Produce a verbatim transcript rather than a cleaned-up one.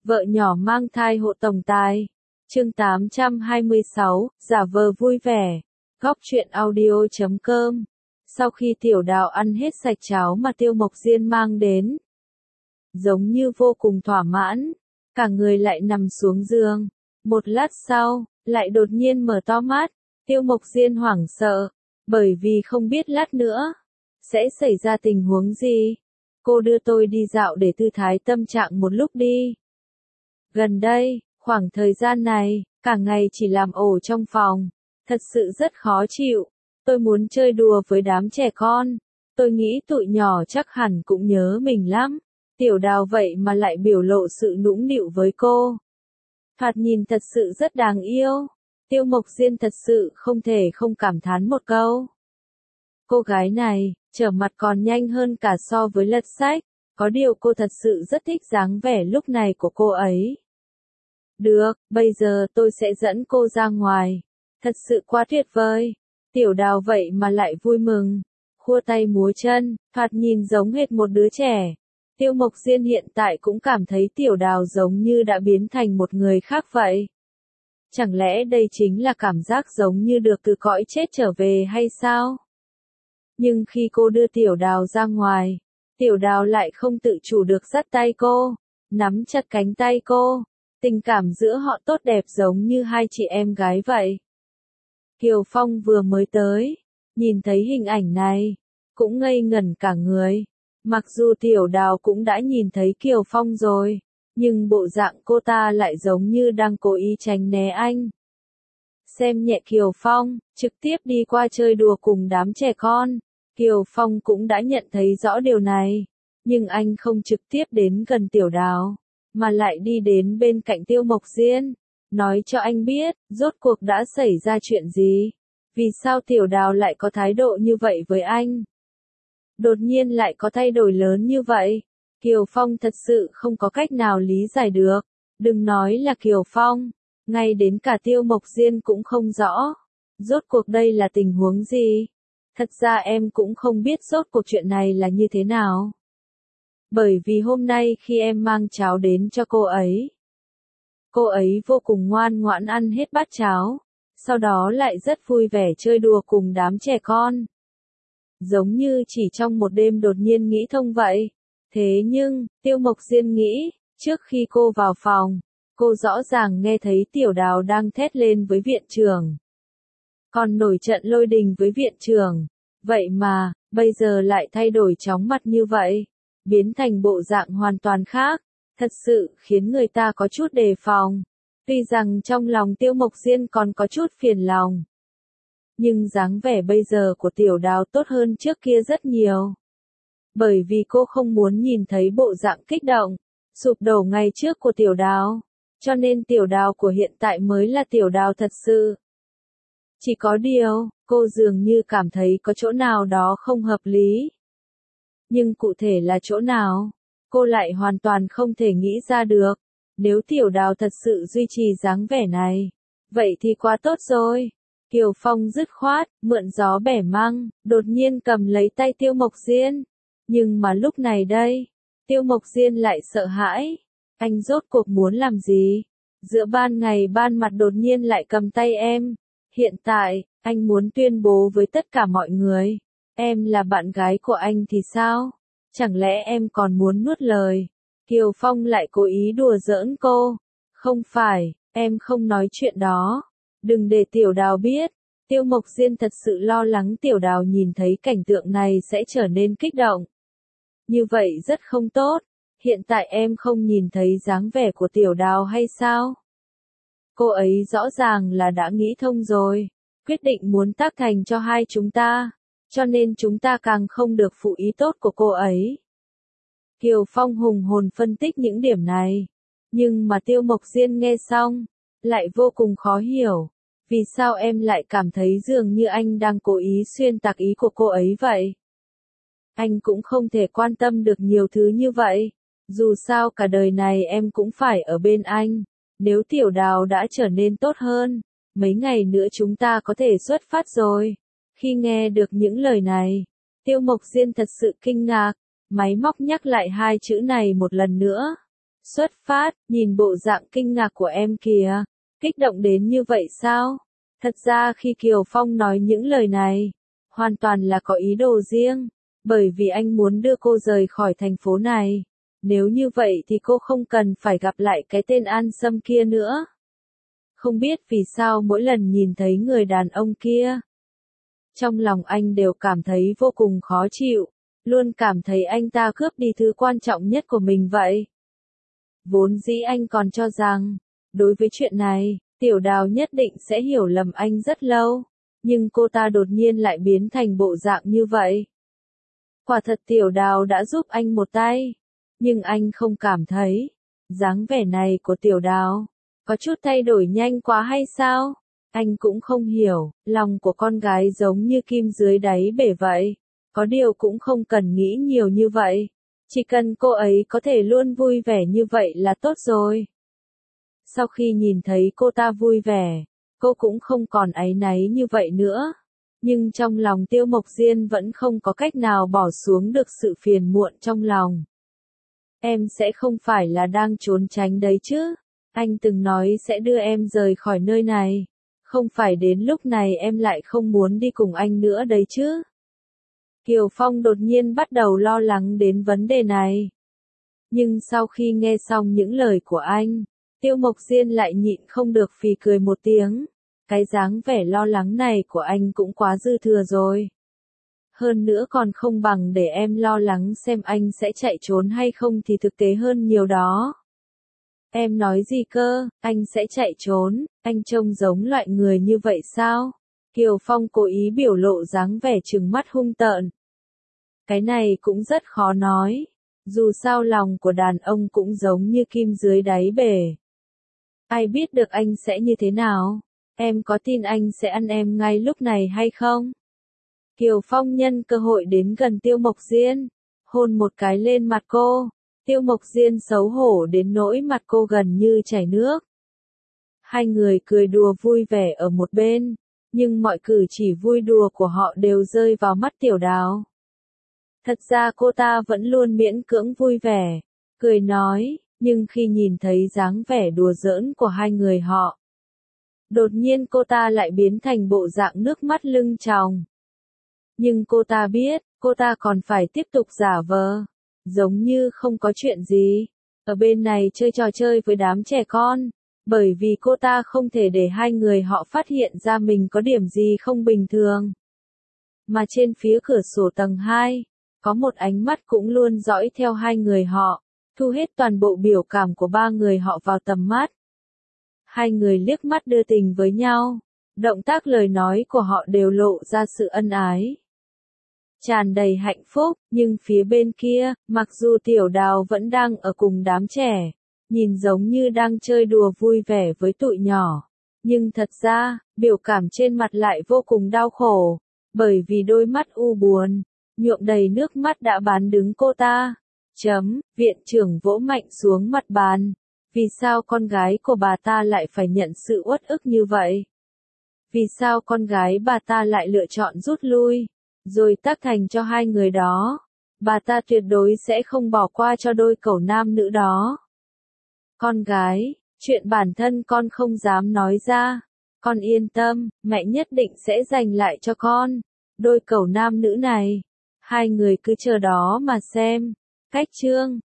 Vợ nhỏ mang thai hộ tổng tài. Chương tám trăm hai mươi sáu, giả vờ vui vẻ. Góc truyện audio chấm com. Sau khi Tiểu Đào ăn hết sạch cháo mà Tiêu Mộc Diên mang đến, giống như vô cùng thỏa mãn, cả người lại nằm xuống giường. Một lát sau, lại đột nhiên mở to mắt. Tiêu Mộc Diên hoảng sợ, bởi vì không biết lát nữa sẽ xảy ra tình huống gì. Cô đưa tôi đi dạo để thư thái tâm trạng một lúc đi. Gần đây, khoảng thời gian này, cả ngày chỉ làm ổ trong phòng, thật sự rất khó chịu. Tôi muốn chơi đùa với đám trẻ con. Tôi nghĩ tụi nhỏ chắc hẳn cũng nhớ mình lắm. Tiểu Đào vậy mà lại biểu lộ sự nũng nịu với cô. Thoạt nhìn thật sự rất đáng yêu. Tiêu Mộc Diên thật sự không thể không cảm thán một câu. Cô gái này, trở mặt còn nhanh hơn cả so với lật sách. Có điều cô thật sự rất thích dáng vẻ lúc này của cô ấy. Được, bây giờ tôi sẽ dẫn cô ra ngoài. Thật sự quá tuyệt vời. Tiểu Đào vậy mà lại vui mừng. Khua tay múa chân, thoạt nhìn giống hệt một đứa trẻ. Tiêu Mộc Diên hiện tại cũng cảm thấy Tiểu Đào giống như đã biến thành một người khác vậy. Chẳng lẽ đây chính là cảm giác giống như được từ cõi chết trở về hay sao? Nhưng khi cô đưa Tiểu Đào ra ngoài, Tiểu Đào lại không tự chủ được dắt tay cô, nắm chặt cánh tay cô. Tình cảm giữa họ tốt đẹp giống như hai chị em gái vậy. Kiều Phong vừa mới tới, nhìn thấy hình ảnh này, cũng ngây ngẩn cả người. Mặc dù Tiểu Đào cũng đã nhìn thấy Kiều Phong rồi, nhưng bộ dạng cô ta lại giống như đang cố ý tránh né anh. Xem nhẹ Kiều Phong, trực tiếp đi qua chơi đùa cùng đám trẻ con. Kiều Phong cũng đã nhận thấy rõ điều này, nhưng anh không trực tiếp đến gần Tiểu Đào, mà lại đi đến bên cạnh Tiêu Mộc Diên, nói cho anh biết, rốt cuộc đã xảy ra chuyện gì, vì sao Tiểu Đào lại có thái độ như vậy với anh. Đột nhiên lại có thay đổi lớn như vậy, Kiều Phong thật sự không có cách nào lý giải được, đừng nói là Kiều Phong, ngay đến cả Tiêu Mộc Diên cũng không rõ, rốt cuộc đây là tình huống gì. Thật ra em cũng không biết rốt cuộc chuyện này là như thế nào. Bởi vì hôm nay khi em mang cháo đến cho cô ấy, cô ấy vô cùng ngoan ngoãn ăn hết bát cháo, sau đó lại rất vui vẻ chơi đùa cùng đám trẻ con. Giống như chỉ trong một đêm đột nhiên nghĩ thông vậy. Thế nhưng, Tiêu Mộc Diên nghĩ, trước khi cô vào phòng, cô rõ ràng nghe thấy Tiểu Đào đang thét lên với viện trưởng. Còn nổi trận lôi đình với viện trưởng. Vậy mà, bây giờ lại thay đổi chóng mặt như vậy, biến thành bộ dạng hoàn toàn khác, thật sự khiến người ta có chút đề phòng. Tuy rằng trong lòng Tiêu Mộc Diên còn có chút phiền lòng, nhưng dáng vẻ bây giờ của Tiểu Đào tốt hơn trước kia rất nhiều. Bởi vì cô không muốn nhìn thấy bộ dạng kích động, sụp đổ ngày trước của Tiểu Đào, cho nên Tiểu Đào của hiện tại mới là Tiểu Đào thật sự. Chỉ có điều, cô dường như cảm thấy có chỗ nào đó không hợp lý. Nhưng cụ thể là chỗ nào, cô lại hoàn toàn không thể nghĩ ra được. Nếu Tiểu Đào thật sự duy trì dáng vẻ này, vậy thì quá tốt rồi. Kiều Phong dứt khoát, mượn gió bẻ măng, đột nhiên cầm lấy tay Tiêu Mộc Diên. Nhưng mà lúc này đây, Tiêu Mộc Diên lại sợ hãi. Anh rốt cuộc muốn làm gì? Giữa ban ngày ban mặt đột nhiên lại cầm tay em. Hiện tại, anh muốn tuyên bố với tất cả mọi người, em là bạn gái của anh thì sao? Chẳng lẽ em còn muốn nuốt lời? Kiều Phong lại cố ý đùa giỡn cô. Không phải, em không nói chuyện đó. Đừng để Tiểu Đào biết. Tiêu Mộc Diên thật sự lo lắng Tiểu Đào nhìn thấy cảnh tượng này sẽ trở nên kích động. Như vậy rất không tốt. Hiện tại em không nhìn thấy dáng vẻ của Tiểu Đào hay sao? Cô ấy rõ ràng là đã nghĩ thông rồi, quyết định muốn tác thành cho hai chúng ta, cho nên chúng ta càng không được phụ ý tốt của cô ấy. Kiều Phong hùng hồn phân tích những điểm này, nhưng mà Tiêu Mộc Diên nghe xong, lại vô cùng khó hiểu, vì sao em lại cảm thấy dường như anh đang cố ý xuyên tạc ý của cô ấy vậy. Anh cũng không thể quan tâm được nhiều thứ như vậy, dù sao cả đời này em cũng phải ở bên anh. Nếu Tiểu Đào đã trở nên tốt hơn, mấy ngày nữa chúng ta có thể xuất phát rồi. Khi nghe được những lời này, Tiêu Mộc Diên thật sự kinh ngạc, máy móc nhắc lại hai chữ này một lần nữa. Xuất phát, nhìn bộ dạng kinh ngạc của em kìa, kích động đến như vậy sao? Thật ra khi Kiều Phong nói những lời này, hoàn toàn là có ý đồ riêng, bởi vì anh muốn đưa cô rời khỏi thành phố này. Nếu như vậy thì cô không cần phải gặp lại cái tên An Sâm kia nữa. Không biết vì sao mỗi lần nhìn thấy người đàn ông kia, trong lòng anh đều cảm thấy vô cùng khó chịu, luôn cảm thấy anh ta cướp đi thứ quan trọng nhất của mình vậy. Vốn dĩ anh còn cho rằng, đối với chuyện này, Tiểu Đào nhất định sẽ hiểu lầm anh rất lâu, nhưng cô ta đột nhiên lại biến thành bộ dạng như vậy. Quả thật Tiểu Đào đã giúp anh một tay, nhưng anh không cảm thấy, dáng vẻ này của Tiểu Đào, có chút thay đổi nhanh quá hay sao? Anh cũng không hiểu, lòng của con gái giống như kim dưới đáy bể vậy, có điều cũng không cần nghĩ nhiều như vậy. Chỉ cần cô ấy có thể luôn vui vẻ như vậy là tốt rồi. Sau khi nhìn thấy cô ta vui vẻ, cô cũng không còn áy náy như vậy nữa. Nhưng trong lòng Tiêu Mộc Diên vẫn không có cách nào bỏ xuống được sự phiền muộn trong lòng. Em sẽ không phải là đang trốn tránh đấy chứ? Anh từng nói sẽ đưa em rời khỏi nơi này. Không phải đến lúc này em lại không muốn đi cùng anh nữa đấy chứ? Kiều Phong đột nhiên bắt đầu lo lắng đến vấn đề này. Nhưng sau khi nghe xong những lời của anh, Tiêu Mộc Diên lại nhịn không được phì cười một tiếng. Cái dáng vẻ lo lắng này của anh cũng quá dư thừa rồi. Hơn nữa còn không bằng để em lo lắng xem anh sẽ chạy trốn hay không thì thực tế hơn nhiều đó. Em nói gì cơ, anh sẽ chạy trốn, anh trông giống loại người như vậy sao? Kiều Phong cố ý biểu lộ dáng vẻ trừng mắt hung tợn. Cái này cũng rất khó nói. Dù sao lòng của đàn ông cũng giống như kim dưới đáy bể. Ai biết được anh sẽ như thế nào? Em có tin anh sẽ ăn em ngay lúc này hay không? Kiều Phong nhân cơ hội đến gần Tiêu Mộc Diên, hôn một cái lên mặt cô. Tiêu Mộc Diên xấu hổ đến nỗi mặt cô gần như chảy nước. Hai người cười đùa vui vẻ ở một bên, nhưng mọi cử chỉ vui đùa của họ đều rơi vào mắt Tiểu Đào. Thật ra cô ta vẫn luôn miễn cưỡng vui vẻ, cười nói, nhưng khi nhìn thấy dáng vẻ đùa giỡn của hai người họ, đột nhiên cô ta lại biến thành bộ dạng nước mắt lưng tròng. Nhưng cô ta biết, cô ta còn phải tiếp tục giả vờ, giống như không có chuyện gì, ở bên này chơi trò chơi với đám trẻ con, bởi vì cô ta không thể để hai người họ phát hiện ra mình có điểm gì không bình thường. Mà trên phía cửa sổ tầng hai, có một ánh mắt cũng luôn dõi theo hai người họ, thu hết toàn bộ biểu cảm của ba người họ vào tầm mắt. Hai người liếc mắt đưa tình với nhau, động tác lời nói của họ đều lộ ra sự ân ái, tràn đầy hạnh phúc, nhưng phía bên kia, mặc dù Tiểu Đào vẫn đang ở cùng đám trẻ, nhìn giống như đang chơi đùa vui vẻ với tụi nhỏ, nhưng thật ra, biểu cảm trên mặt lại vô cùng đau khổ, bởi vì đôi mắt u buồn, nhuộm đầy nước mắt đã bán đứng cô ta. Chấm, viện trưởng vỗ mạnh xuống mặt bàn. Vì sao con gái của bà ta lại phải nhận sự uất ức như vậy? Vì sao con gái bà ta lại lựa chọn rút lui, rồi tác thành cho hai người đó? Bà ta tuyệt đối sẽ không bỏ qua cho đôi cẩu nam nữ đó. Con gái, chuyện bản thân con không dám nói ra. Con yên tâm, mẹ nhất định sẽ dành lại cho con. Đôi cẩu nam nữ này, hai người cứ chờ đó mà xem. Cách chương